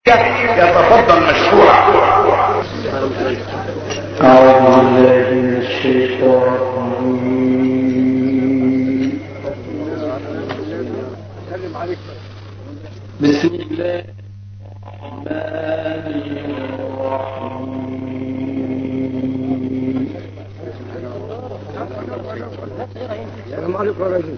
يتفضل مشكورا. أعوذ بالله من الشيطان الرجيم. بسم الله الرحمن الرحيم. السلام عليكم يا رجل.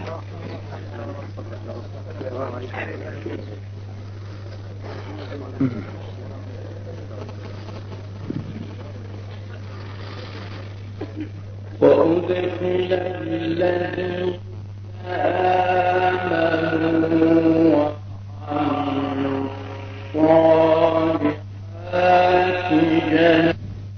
وأدخل الذين آمنوا وعملوا الصالحات جنات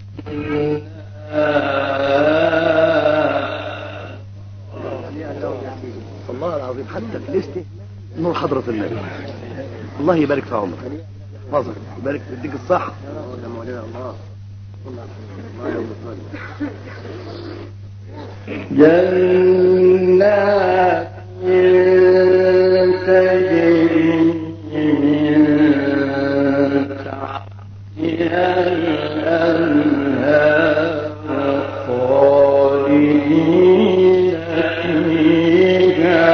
الله العظيم حتى في لسته نور حضرة النبي. الله يبارك في عمرك، فضل يبارك يديك الصحة. جنات تجري من تحتها الأنهار خالدين فيها.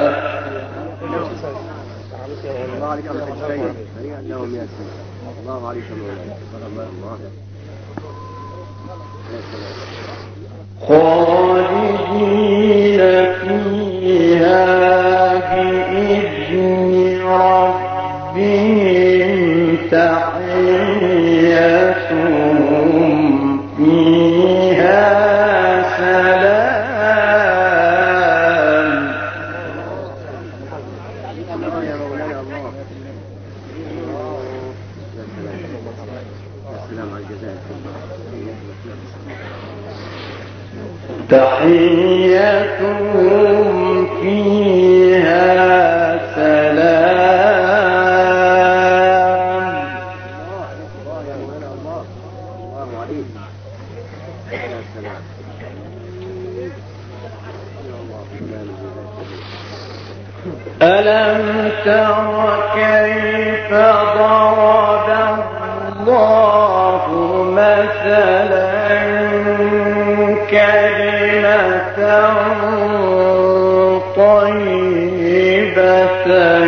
الله عليك يا سيد، هنيئا لهم يا سيدي. الله عليك يا مولانا. خالدين فيها بإذن ربهم تحيتهم فيها سلام. يا مولانا الله. السلام على الجزائر. تحيتهم فيها سلام. الله يا مولانا الله. الله عليك يا سلام. ألم تر كيف ضرب الله مثلا كلمة طيبة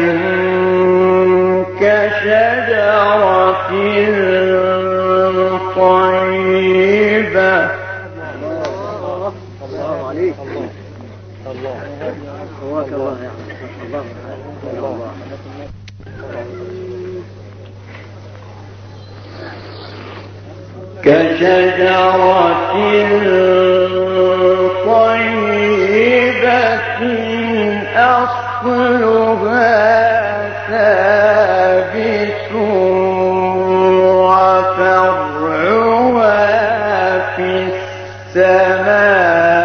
كشجرة طيبة. الله عليك. الله هواك الله يا الله. الله كشجرة طيبة أصلها ثابت وفرعها في السماء.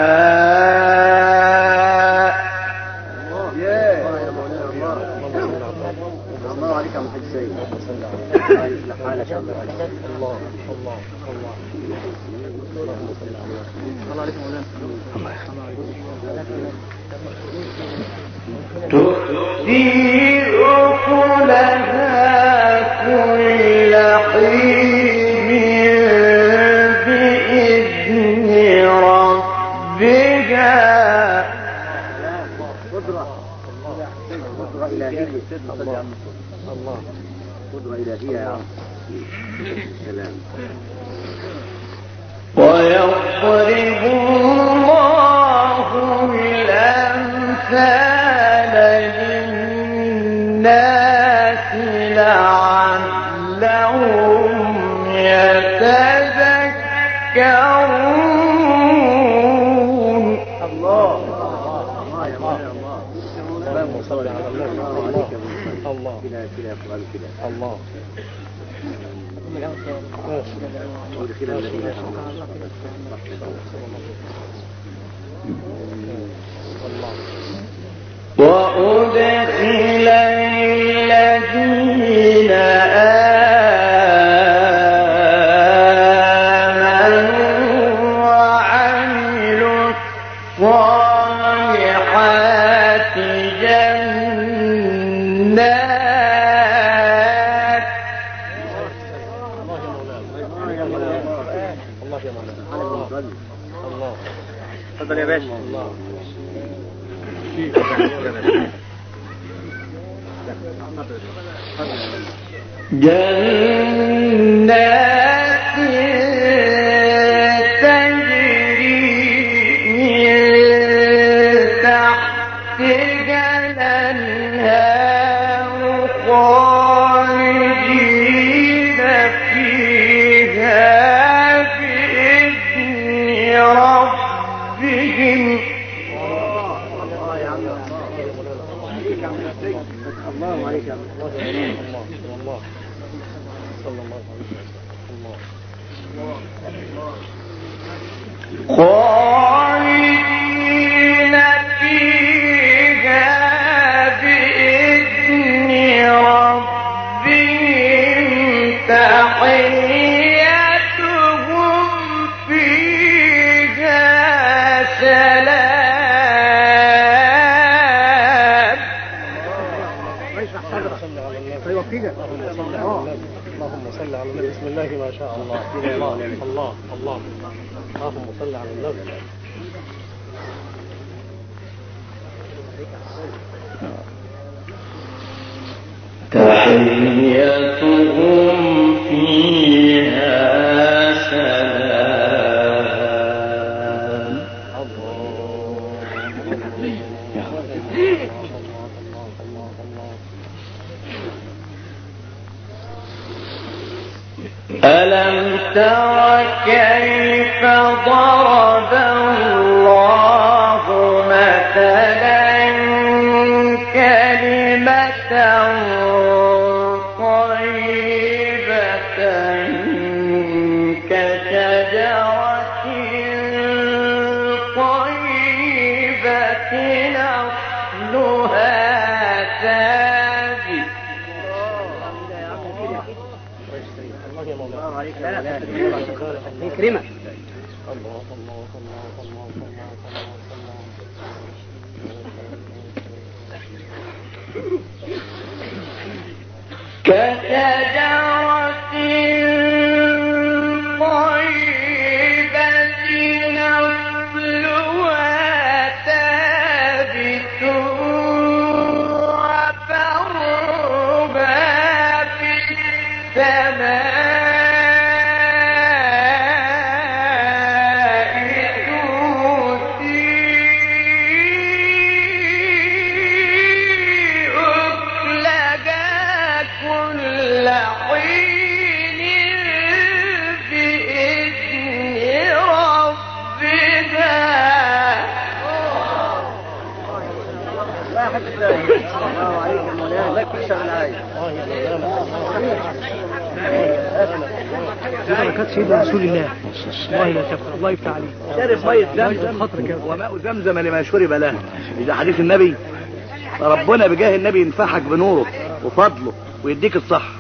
الله عليك يا محمد سيد. الله يصلح حالك يا الله. الله عليك مولانا. تؤتي أكلها كل حين بإذن ربها. قدرة إلهية. الله قدرة إلهية يا عم. سلام. ويضرب الله الأمثال للناس لعلهم يتذكرون. الله يا مولانا الله. اللهم صل على الله. الله كده يا قرآن كده. الله ودخل الذين وأدخل الذين آمنوا وعملوا الصالحات جنات اتفضل يا باشا. الله جنات تجري من تحتها الأنهار خالدين فيها بإذن ربهم. الله عليك يا الله. خالدين فيها بإذن ربهم تحيتهم فيها سلام. اللهم صل على النبي. بسم الله ما شاء الله. الله الله الله. اللهم صل على النبي. تحيتهم فيها سلام. ألم تر كيف ضرب الله مثلا كلمة طيبة كشجرة طيبة أصلها ثابت. الله عليك يا مولانا. يكرمك. الله الله الله الله كشجرة طيبة أصلها ثابت وفرعها في السماء الله عليك يا مولانا. لك تشتغل علي. بركات سيدنا رسول الله. الله لا تفعل. الله يفتح عليك. شارب ميه زمزم وماء زمزم لما شرب له. إذا حديث النبي ربنا بجاه النبي ينفعك بنوره وفضله ويديك الصحة.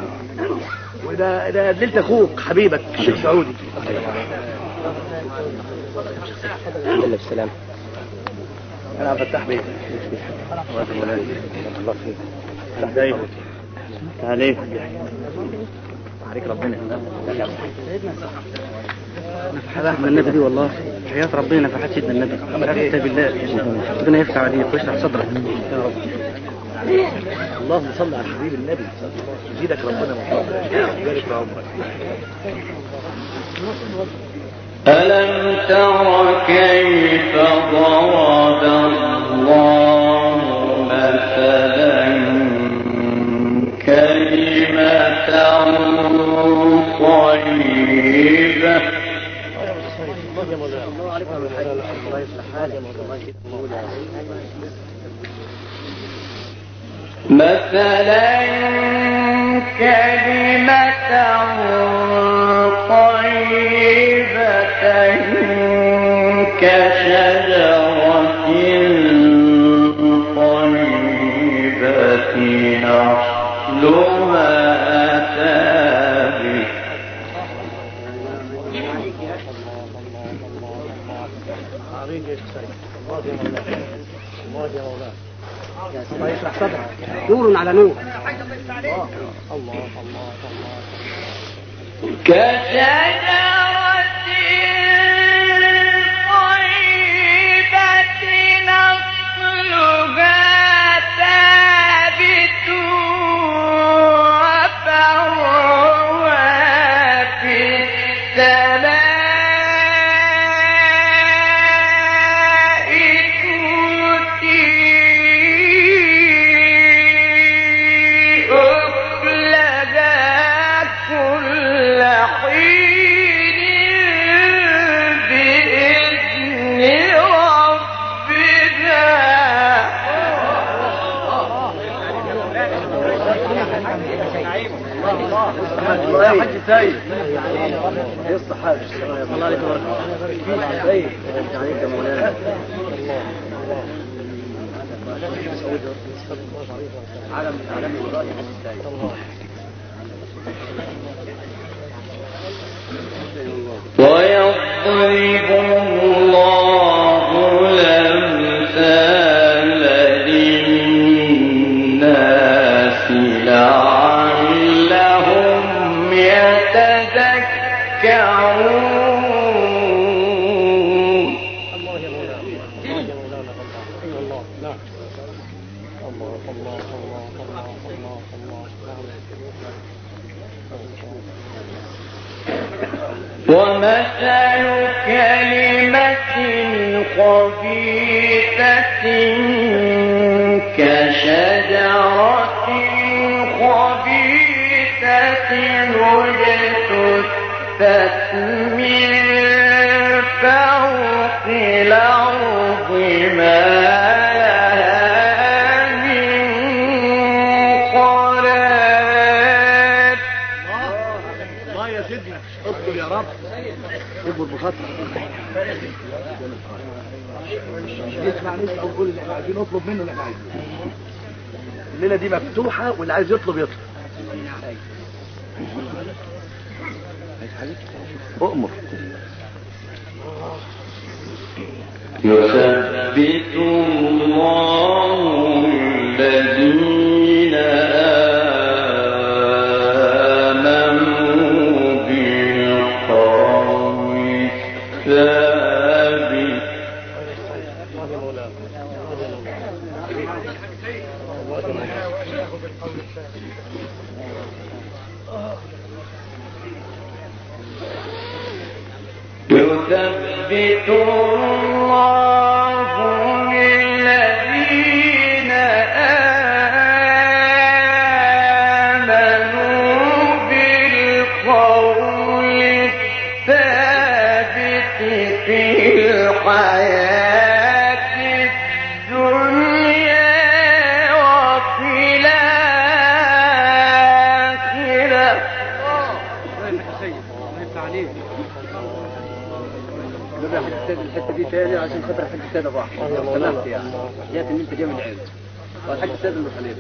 وده دلت اخوك حبيبك الشيخ سعودي. الحمد لله بالسلامة. انا عم فتح بيت. الله فيك. فتح عليك. عليك ربنا. نفحات سيدنا النبي دي والله. حياة ربنا نفحات سيدنا النبي. أفتى بالله. ربنا يفتح عليك ويشرح صدرك يا رب. اللهم صل على حبيب النبي. يزيدك ربنا ويبارك في عمرك. ألم تر كيف ضرب الله مثلا كلمة طيبة مثلا كلمة طيبة كشجرة طيبة أصلها ثابت. الله يشرح صدرك. نور على نور. الله الله كشجرة طيبة الله يا حاج سيد ايه الصحابه الله عليك وبارك فيك عليك يا مولانا عالم الولاء يا حاج سيد ويضرب الله الأمثال للناس لعلهم يتذكرون. الله يا مولانا نعم الله الله الله الله الله ومثل كلمة خبيثة كشجرة خبيثة اجتثت من فوق الأرض ما اكبر بخاطر اسمع نسمع ونقول اللي احنا عايزين نطلب منه اللي احنا عايزينه. الليله دي مفتوحه واللي عايز يطلب اؤمر. يثبت الله الذين يثبت الله الذين آمنوا بالقول الثابت في الحياة الدنيا وفي الآخرة. الحته دي تاني عشان خاطر الحاج السيد ابو احمد سمحت يعني جات ان انت جاي من العيله والحاج السيد المخليل.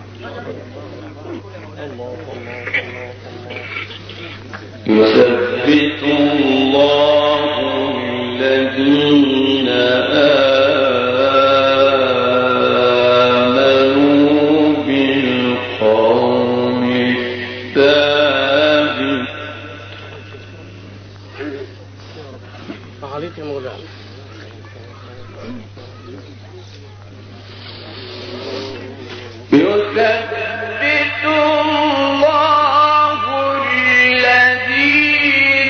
يثبت الله الذين آمنوا بالقول الثابت. عليك يا مولانا. يثبت الله الذين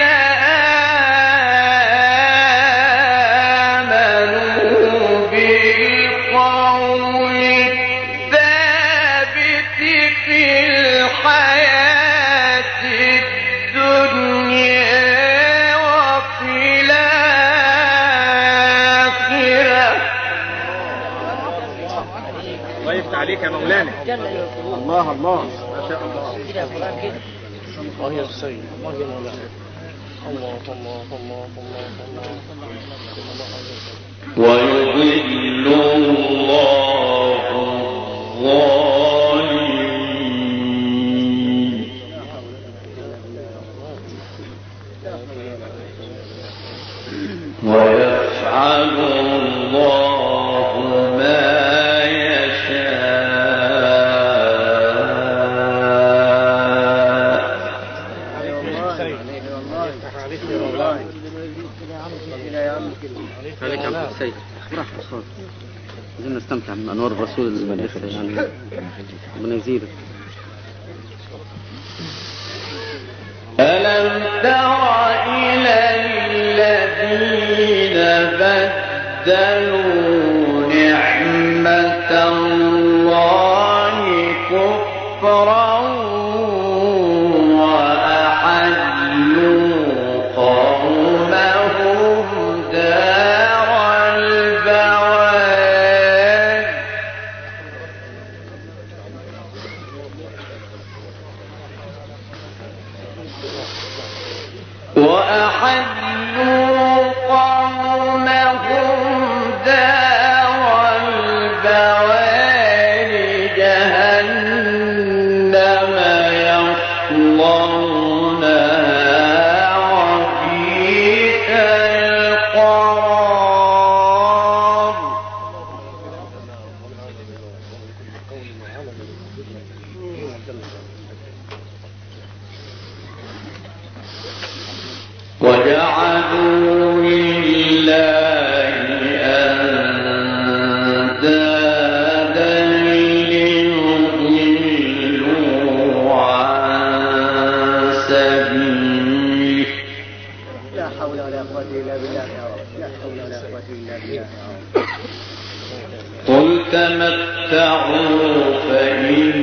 آمنوا بالقول الثابت في الحياة الدنيا وفي الآخرة. الله يفتح عليك يا مولانا. الله الله ما شاء الله. الله يا سيد الله يا مولانا. الله الله الله الله الله. ويضل الله الظالمين ويفعل الله ما عليك يا عبد السيد. راح بصوت عايزين نستمتع من انوار الرسول المدرسه يعني ربنا يزيدك. ألم تر إلى الذين بدلوا نعمة الله كفرا وأحلوا قومهم دار البوار. وأحلوا قومهم دار البوار جهنم يصلونها وبئس القرار. وجعلوا لله أندادا ليضلوا عن سبيله. لا حول ولا قوة إلا بالله يا رب. لا حول ولا قوة إلا بالله يا رب. قل تمتعوا فإن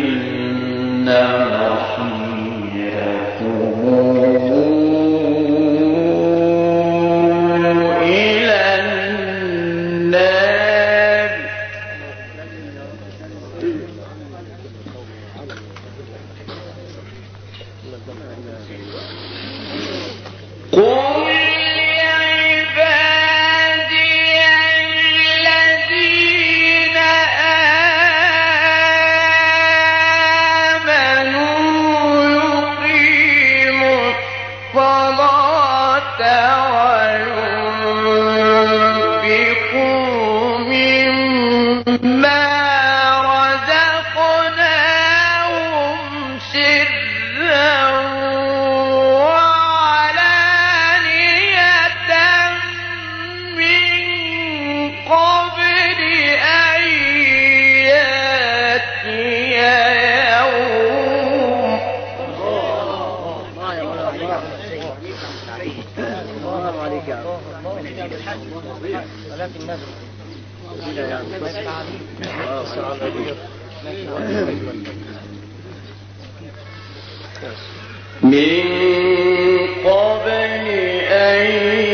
من قبل أن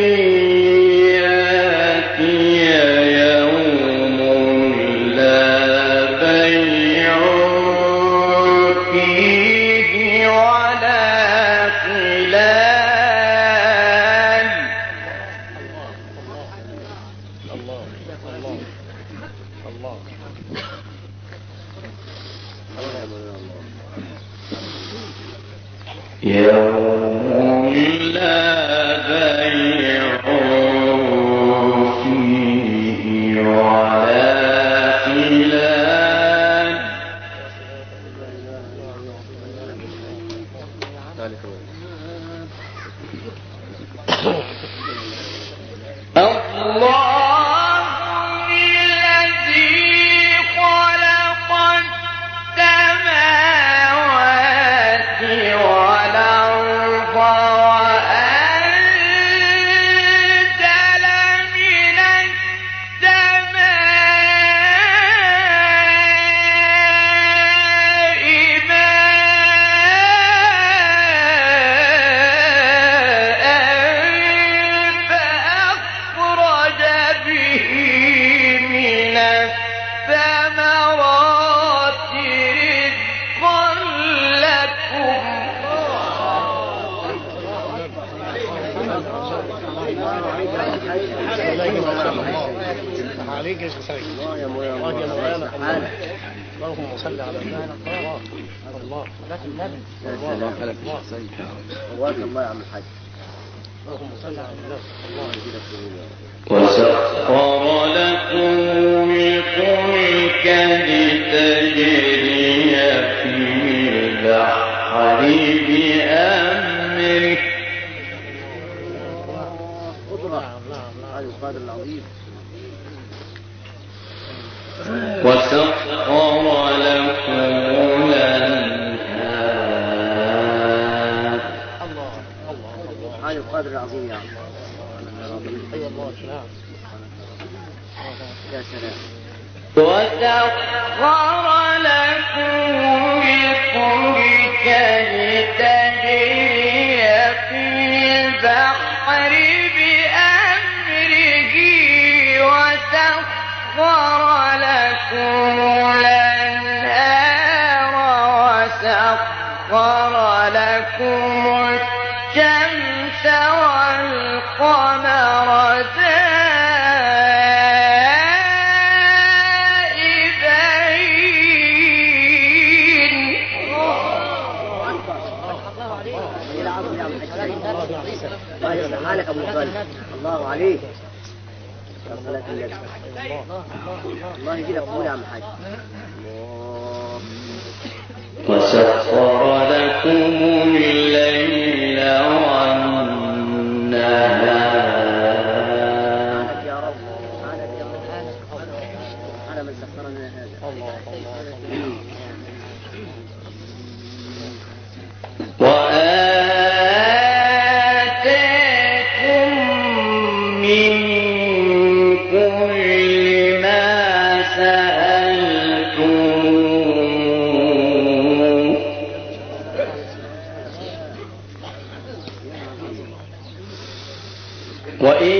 يأتي يوم لا بيع فيه ولا خلال. يوم لا بيع فيه ولا خلال. الله الذي خلق السماوات والأرض وأنزل من السماء ماء فأخرج به من الثمرات رزقا لكم. عليك يا سيد. اللهم صل على الله. الله لا النبي. الله خلق سيد. الله يا عم الحاج. اللهم صل على الله. وسخر لكم الفلك لتجري في البحر بأمره. القادر العظيم. وسخر لكم الأنهار. هذا القادر العظيم يا الله. يا سلام. وسخر لكم الفلك لتجري في البحر بأمره وسخر لكم الأنهار وسخر لكم والقمر حالك ابو طالب الله عليك يا صلاة النبي الله يجزيك قبول يا عم الحاج وسخر لكم الليل والنهار يا رب على من سخرنا هذا وآتاكم من كل ما سألتموه وإن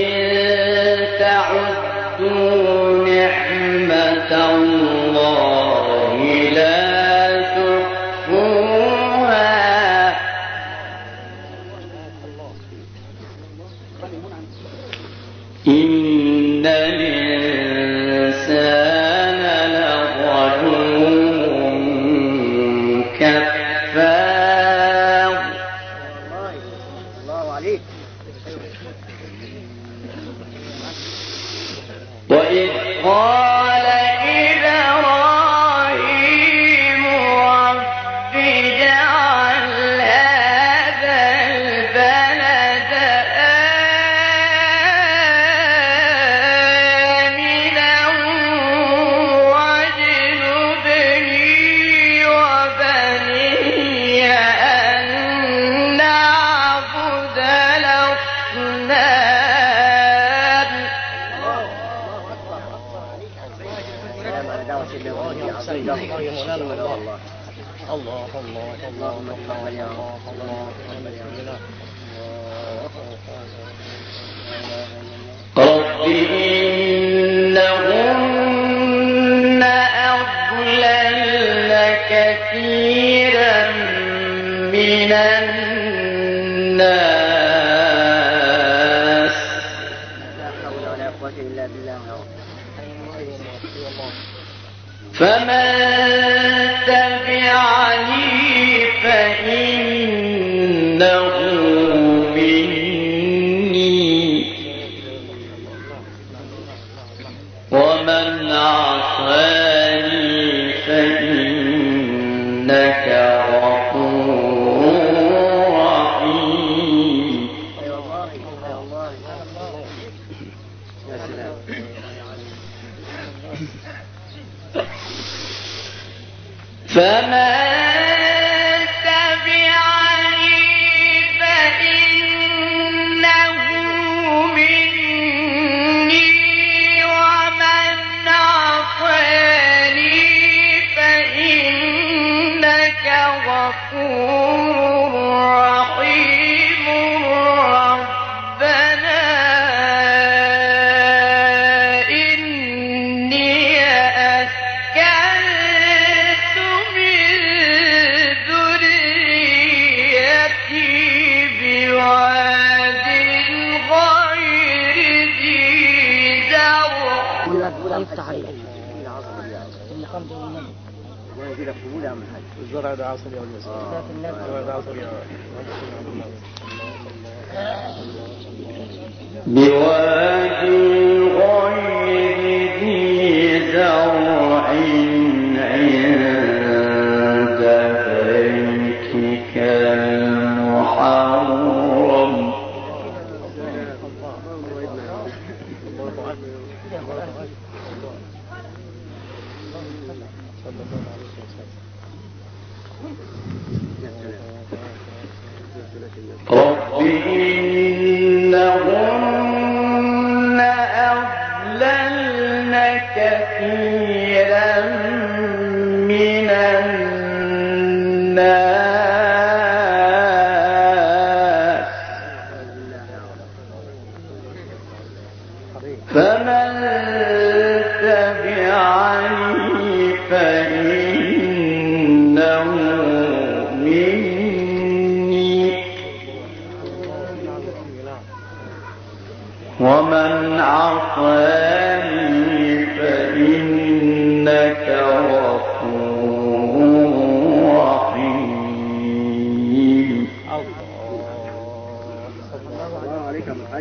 تعدوا نعمة الله لا تحصوها إن الإنسان لظلوم كفار الله عليك وإذ قال إبراهيم رب اجعل هذا البلد آمنا واجنبني وبني أن نعبد الأصنام اللهم تقبل يا رب رب إنهن أضللن كثيرا من الناس لا حول ولا قوة إلا بالله فمن تبعني فإنه مني ومن عصاني فإنك غفور رحيم يا الله يا سلام فمن تبعني فإنه مني ومن عصاني فإنك غفور رحيم ربنا إني أسكنت من ذريتي بواد غير ذي زرع الله يجزيك قبول يا عم الحاج الزرع ده عصر يا المسيح الزرع ده عصر يا بواد غير ذي زرع عند بيتك المحرم رب إنهن أضللن كثيرا من الناس فمن تبعني فإنه مني ومن عصاني فإنك غفور رحيم. الله عليك يا محمد.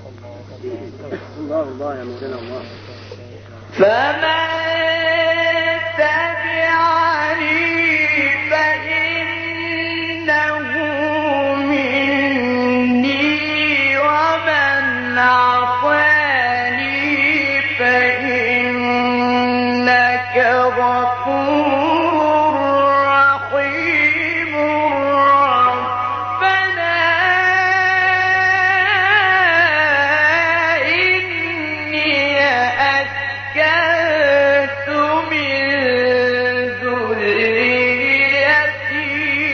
الله الله يا مولانا الله. فمن تبعني فإنه مني ومن عصاني فإنك غفور رحيم. ربنا إني أسكنت من ذريتي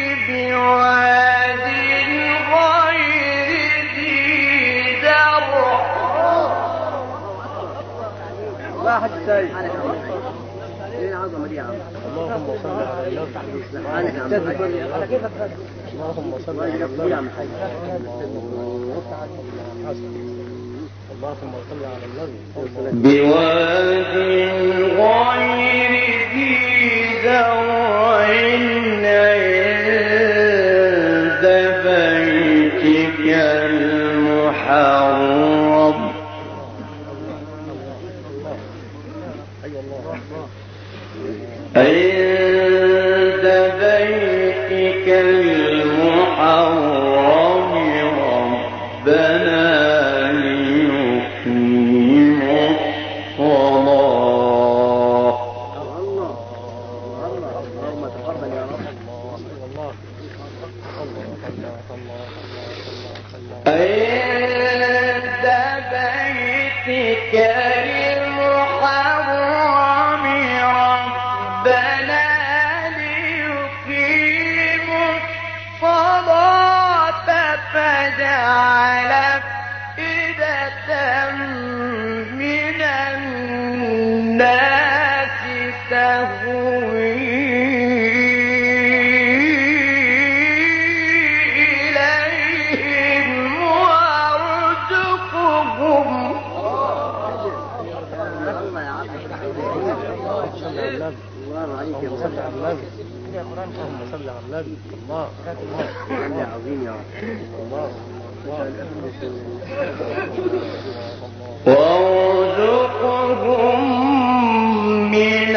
بواد غير ذي زرع. واحد سيد. ايه العظمه دي يا عم؟ اللهم صل على النبي. سبحانك يا عم. اللهم صل على النبي يا عم. اللهم صل على النبي. بواد غير ذي زرع عند بيتك المحرم. عند بيتك المحرم ربنا ليقيموا الصلاة. الله الله اللهم تقبل يا رب. عند بيتك المحرم ربنا ليقيموا الصلاة فاجعل أفئدة من الناس تهوي إليهم وارزقهم. الله يا عم. الله عليك يا صل على مولانا. النبي. اللهم صل على النبي. الله الله عظيم يا رب. الله وارزقهم من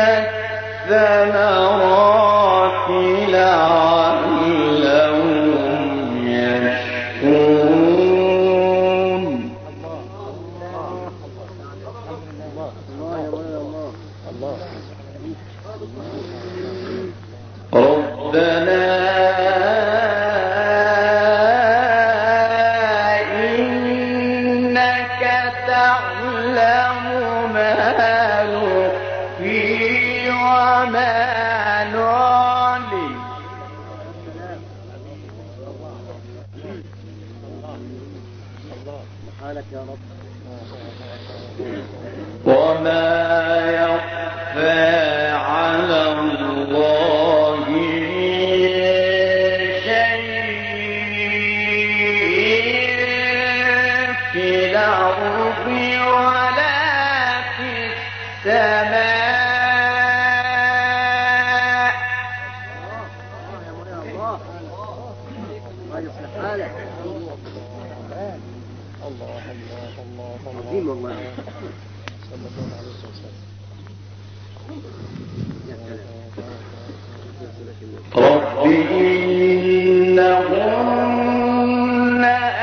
الثمرات لعلهم يشكرون. الله يا مولانا الله. ربنا إنك تعلم ما نخفي وما نعلن سبحانك يا رب. وما يخفى على الله شيء في الأرض ولا في السماء. الله يا مولانا الله. الله يصلح حالك. عظيم والله. رب إنهن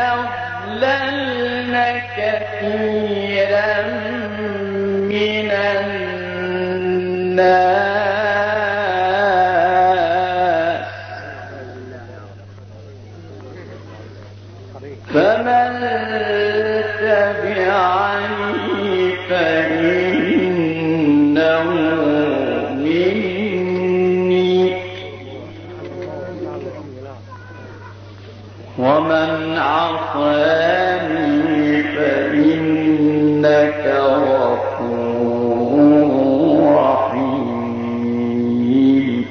أضللن كثيرا من الناس فمن تبعني فإنه مني ومن عصاني فإنك غفور رحيم.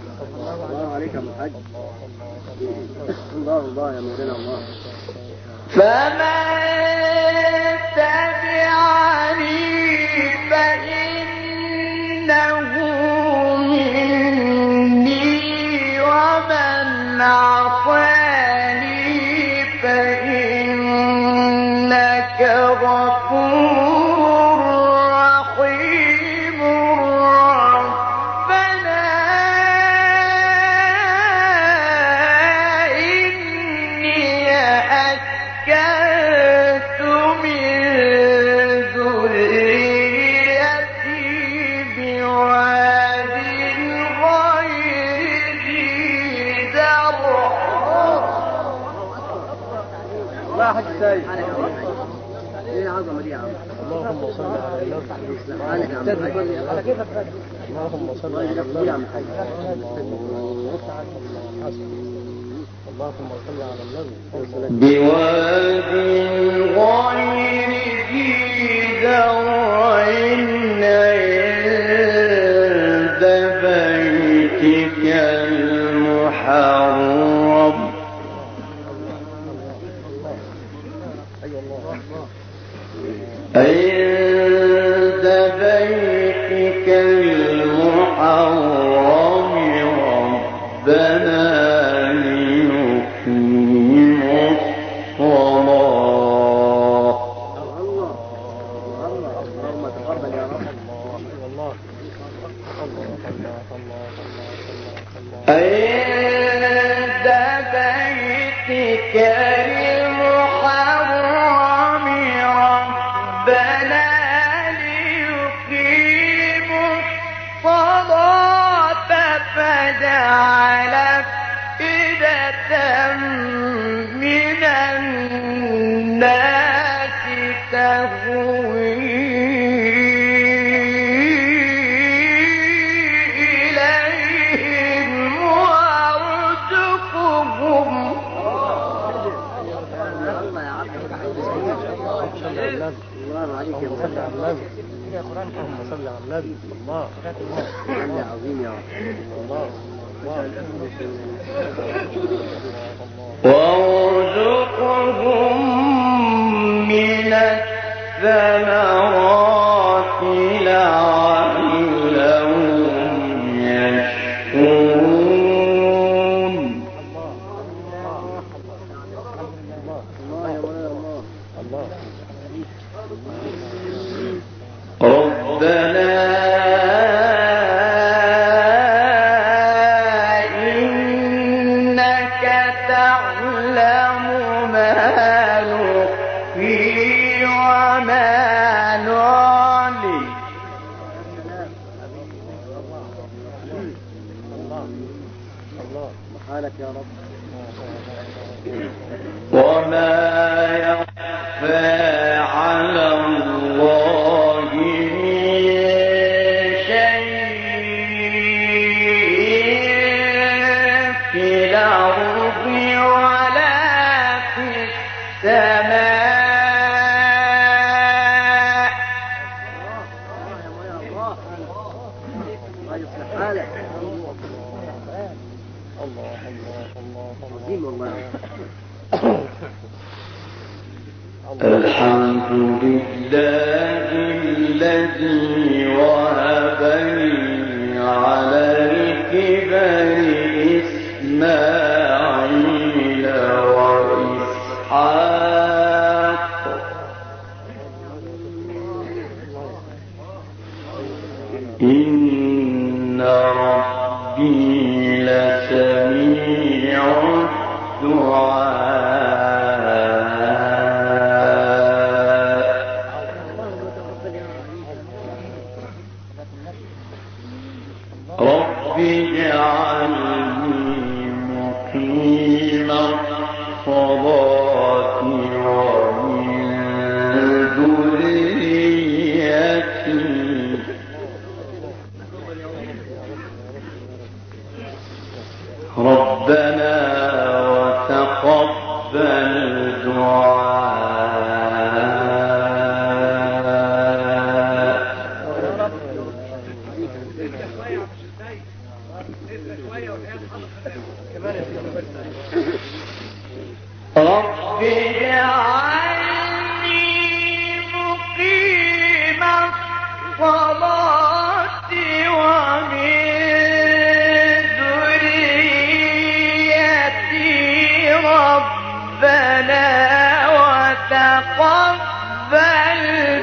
الله عليك يا محمد. الله الله يا مولانا الله. اللهم صل على النبي. اللهم صل على النبي. اللهم صل على النبي. بواد غير ذي زرع عند بيتك المحرم عند بيتك المحرم ربنا ليقيموا الصلاة. اللهم تقبل يا رب. عند بيتك المحرم ربنا ليقيموا الصلاة فاجعل أفئدة من الناس تهوي إليهم وارزقهم الله عليك يا صل على النبي. اللهم صل على النبي. الله الله عظيم يا رب. الله وارزقهم من الثمرات لعلهم يشكرون. الله يا مولانا الله. ربنا إنك تعلم ما نخفي وما نعلن سبحانك يا رب. وما يخفى على الله من شيء في الأرض ولا في السماء. الله يصلح حالك. عظيم والله. الحمد لله الذي وهب لي على الكبر إسماعيل وإسحاق إن ربي لسميع الدعاء. رب اجعلني مقيم الصلاة ومن ذريتي ربنا وتقبل دعاء. رب اجعلني مقيم الصلاة ومن ذريتي ربنا وتقبل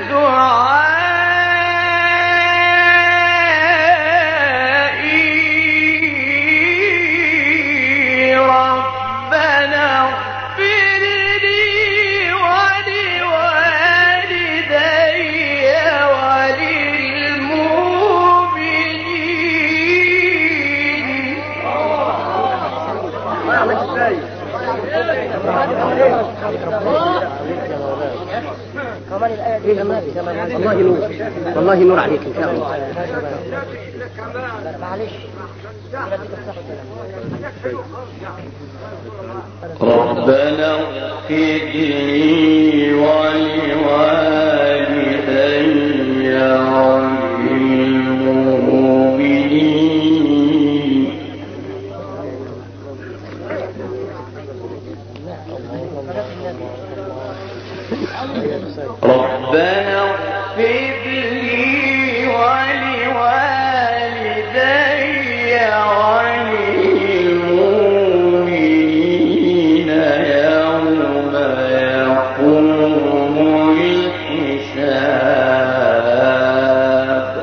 دعائي ربنا اغفر لي ولوالدي والله نور، والله نور عليك ان شاء الله. معلش ربنا اغفر لي ولوالدي وللمؤمنين. ربنا اغفر لي ولوالدي وللمؤمنين يوم يقوم الحساب.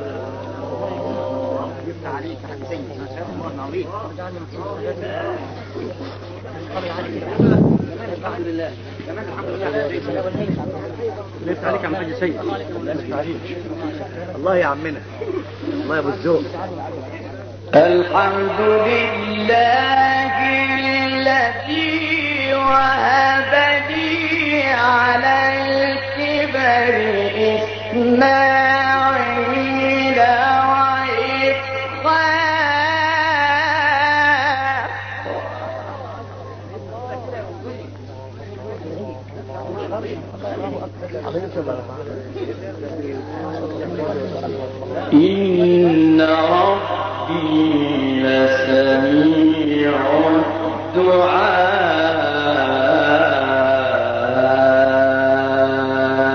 الحمد لله. لفت عليك يا عم حاج سيد. لفت عليك. الله يا عمنا، الله يا ابو الذوق. الحمد لله الذي وهب لي على الكبر إسماعيل وإسحاق. إن ربي لسميع الدعاء.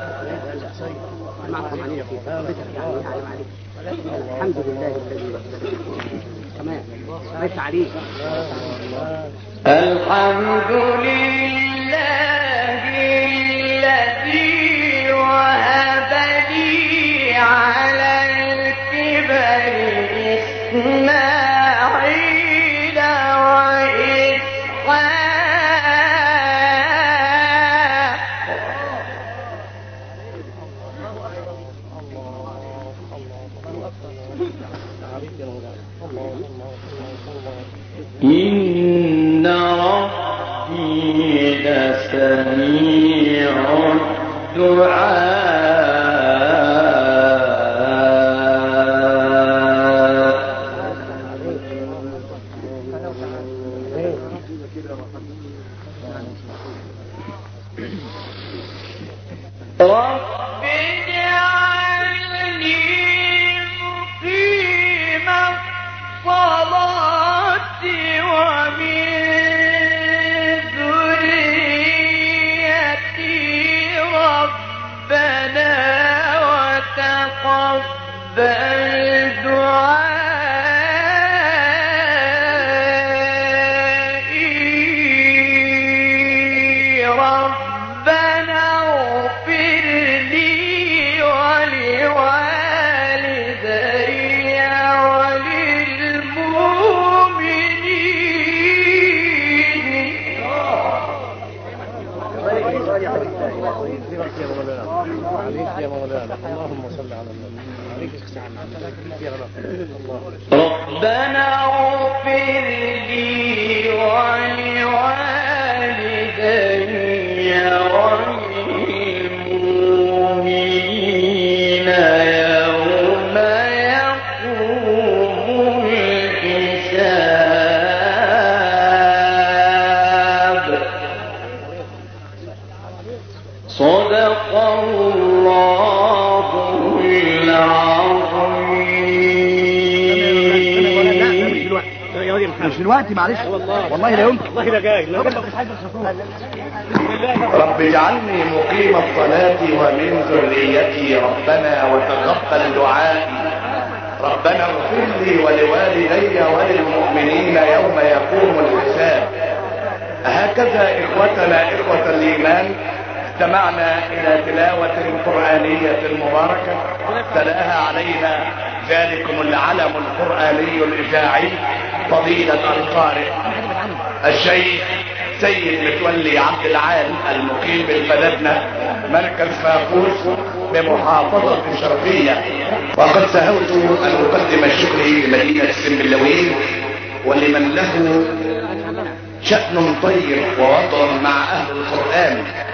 الحمد لله الذي تمام. ليس عليك. الحمد لله الذي وهب لي على الكبر إسماعيل وإسحاق. إن ربي لسميع الدعاء. رب اجعلني مقيم الصلاة ومن ذريتي ربنا وتقبل دعائي ربنا اغفر لي ولوالدي اللهم صل على النبي. ربنا اغفر لي ولوالدي وللمؤمنين يوم يقوم الحساب. صدق الله العظيم. دلوقتي معلش والله لا يمكن. والله ده جاي رب اجعلني مقيم الصلاة ومن ذريتي ربنا وتقبل دعائي ربنا اغفر لي ولوالدي وللمؤمنين يوم يقوم الحساب. هكذا إخوتنا إخوة الإيمان استمعنا إلى تلاوة قرآنية مباركة تلاها علينا ذلكم العلم القرآني الإذاعي فضيلة القارئ الشيخ سيد متولي عبد العال المقيم ببلدنا مركز فاقوس بمحافظة الشرقية. وقد سهوت أن أقدم الشكر لمدينة السنبلاوين ولمن له شأن طيب ووضع مع أهل القرآن